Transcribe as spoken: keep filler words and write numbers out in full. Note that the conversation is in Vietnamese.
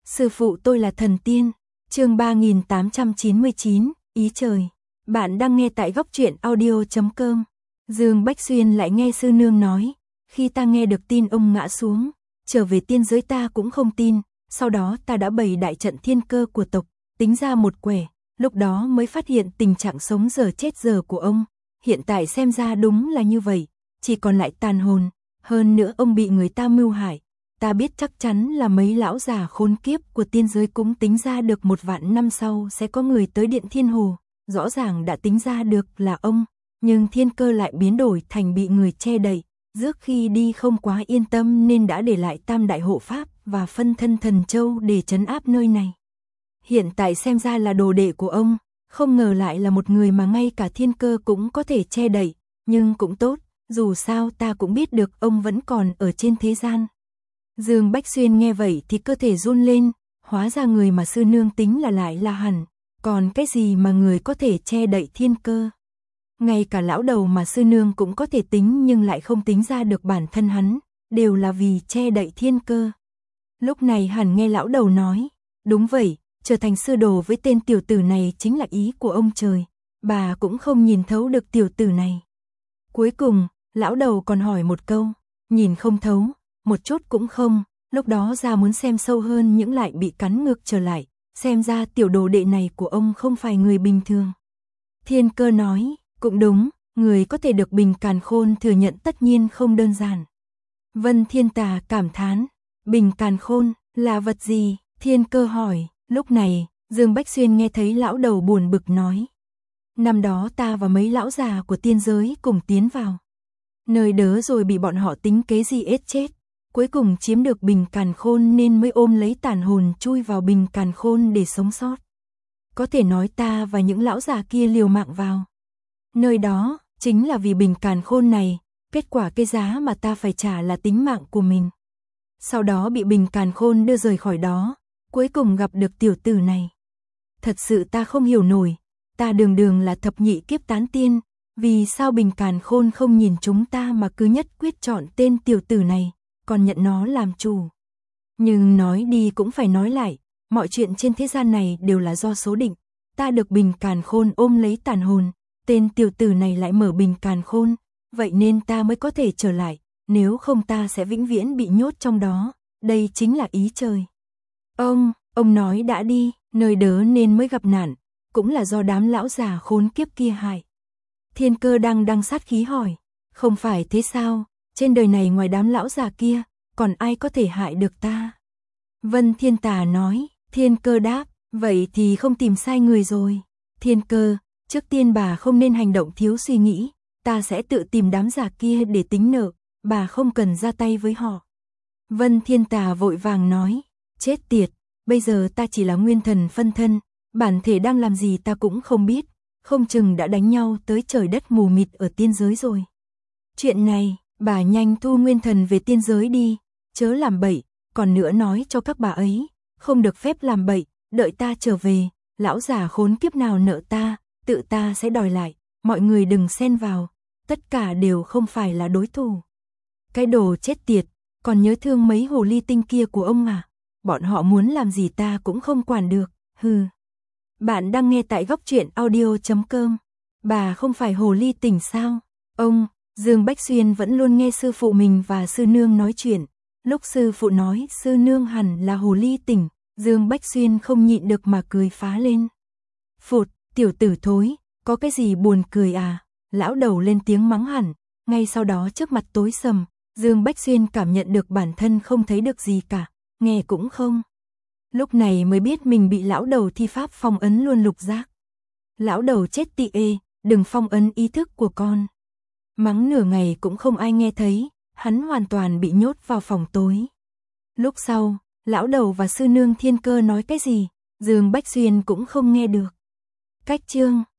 Sư phụ tôi là thần tiên. Chương ba nghìn tám trăm chín mươi chín, ý trời. Bạn đang nghe tại góc truyện audio chấm com. Dương Bách Xuyên lại nghe sư nương nói, khi ta nghe được tin ông ngã xuống, trở về tiên giới ta cũng không tin, sau đó ta đã bày đại trận thiên cơ của tộc, tính ra một quẻ, lúc đó mới phát hiện tình trạng sống giờ chết giờ của ông, hiện tại xem ra đúng là như vậy, chỉ còn lại tàn hồn, hơn nữa ông bị người ta mưu hại. Ta biết chắc chắn là mấy lão già khốn kiếp của tiên giới cũng tính ra được một vạn năm sau sẽ có người tới Điện Thiên Hồ, rõ ràng đã tính ra được là ông, nhưng thiên cơ lại biến đổi thành bị người che đậy, trước khi đi không quá yên tâm nên đã để lại tam đại hộ pháp và phân thân thần châu để trấn áp nơi này. Hiện tại xem ra là đồ đệ của ông, không ngờ lại là một người mà ngay cả thiên cơ cũng có thể che đậy, nhưng cũng tốt, dù sao ta cũng biết được ông vẫn còn ở trên thế gian. Dương Bách Xuyên nghe vậy thì cơ thể run lên, hóa ra người mà sư nương tính là lại là hẳn, còn cái gì mà người có thể che đậy thiên cơ. Ngay cả lão đầu mà sư nương cũng có thể tính nhưng lại không tính ra được bản thân hắn, đều là vì che đậy thiên cơ. Lúc này hẳn nghe lão đầu nói, đúng vậy, trở thành sư đồ với tên tiểu tử này chính là ý của ông trời, bà cũng không nhìn thấu được tiểu tử này. Cuối cùng, lão đầu còn hỏi một câu, nhìn không thấu, một chút cũng không, lúc đó ra muốn xem sâu hơn những lại bị cắn ngược trở lại, xem ra tiểu đồ đệ này của ông không phải người bình thường. Thiên cơ nói, cũng đúng, người có thể được Bình Càn Khôn thừa nhận tất nhiên không đơn giản. Vân Thiên Tà cảm thán, Bình Càn Khôn là vật gì? Thiên cơ hỏi, lúc này, Dương Bách Xuyên nghe thấy lão đầu buồn bực nói. Năm đó ta và mấy lão già của tiên giới cùng tiến vào nơi đớ rồi bị bọn họ tính kế gì ết chết. Cuối cùng chiếm được Bình Càn Khôn nên mới ôm lấy tàn hồn chui vào Bình Càn Khôn để sống sót. Có thể nói ta và những lão già kia liều mạng vào nơi đó, chính là vì Bình Càn Khôn này, kết quả cái giá mà ta phải trả là tính mạng của mình. Sau đó bị Bình Càn Khôn đưa rời khỏi đó, cuối cùng gặp được tiểu tử này. Thật sự ta không hiểu nổi, ta đường đường là thập nhị kiếp tán tiên, vì sao Bình Càn Khôn không nhìn chúng ta mà cứ nhất quyết chọn tên tiểu tử này, còn nhận nó làm chủ. Nhưng nói đi cũng phải nói lại, mọi chuyện trên thế gian này đều là do số định, ta được Bình Càn Khôn ôm lấy tàn hồn, tên tiểu tử này lại mở Bình Càn Khôn, vậy nên ta mới có thể trở lại, nếu không ta sẽ vĩnh viễn bị nhốt trong đó, đây chính là ý trời. Ông, ông nói đã đi, nơi đớ nên mới gặp nạn, cũng là do đám lão già khốn kiếp kia hại. Thiên cơ đang đằng sát khí hỏi, không phải thế sao, trên đời này ngoài đám lão già kia, còn ai có thể hại được ta? Vân Thiên Tà nói, thiên cơ đáp, vậy thì không tìm sai người rồi. Thiên cơ, trước tiên bà không nên hành động thiếu suy nghĩ, ta sẽ tự tìm đám già kia để tính nợ, bà không cần ra tay với họ. Vân Thiên Tà vội vàng nói, chết tiệt, bây giờ ta chỉ là nguyên thần phân thân, bản thể đang làm gì ta cũng không biết, không chừng đã đánh nhau tới trời đất mù mịt ở tiên giới rồi. Chuyện này, bà nhanh thu nguyên thần về tiên giới đi, chớ làm bậy, còn nữa nói cho các bà ấy, không được phép làm bậy, đợi ta trở về, lão già khốn kiếp nào nợ ta, tự ta sẽ đòi lại, mọi người đừng xen vào, tất cả đều không phải là đối thủ. Cái đồ chết tiệt, còn nhớ thương mấy hồ ly tinh kia của ông à, bọn họ muốn làm gì ta cũng không quản được, hừ. Bạn đang nghe tại góc truyện audio chấm com, bà không phải hồ ly tinh sao? Ông, Dương Bách Xuyên vẫn luôn nghe sư phụ mình và sư nương nói chuyện, lúc sư phụ nói sư nương hẳn là hồ ly tinh, Dương Bách Xuyên không nhịn được mà cười phá lên. Phụt, tiểu tử thối, có cái gì buồn cười à? Lão đầu lên tiếng mắng hẳn, ngay sau đó trước mặt tối sầm, Dương Bách Xuyên cảm nhận được bản thân không thấy được gì cả, nghe cũng không. Lúc này mới biết mình bị lão đầu thi pháp phong ấn luôn lục giác. Lão đầu chết tị ê, đừng phong ấn ý thức của con. Mắng nửa ngày cũng không ai nghe thấy, hắn hoàn toàn bị nhốt vào phòng tối. Lúc sau, lão đầu và sư nương thiên cơ nói cái gì, Dương Bách Xuyên cũng không nghe được. Cách chương